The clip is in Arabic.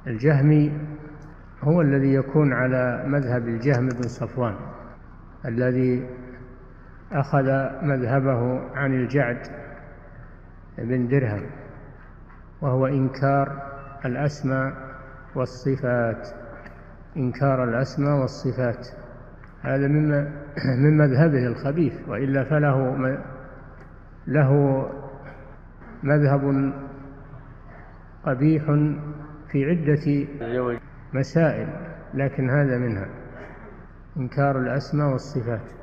الجهمي هو الذي يكون على مذهب الجهم بن صفوان الذي أخذ مذهبه عن الجعد بن درهم، وهو إنكار الأسماء والصفات. إنكار الأسماء والصفات هذا من مذهبه الخبيث، وإلا فله مذهب قبيح في عدة مسائل، لكن هذا منها إنكار الأسماء والصفات.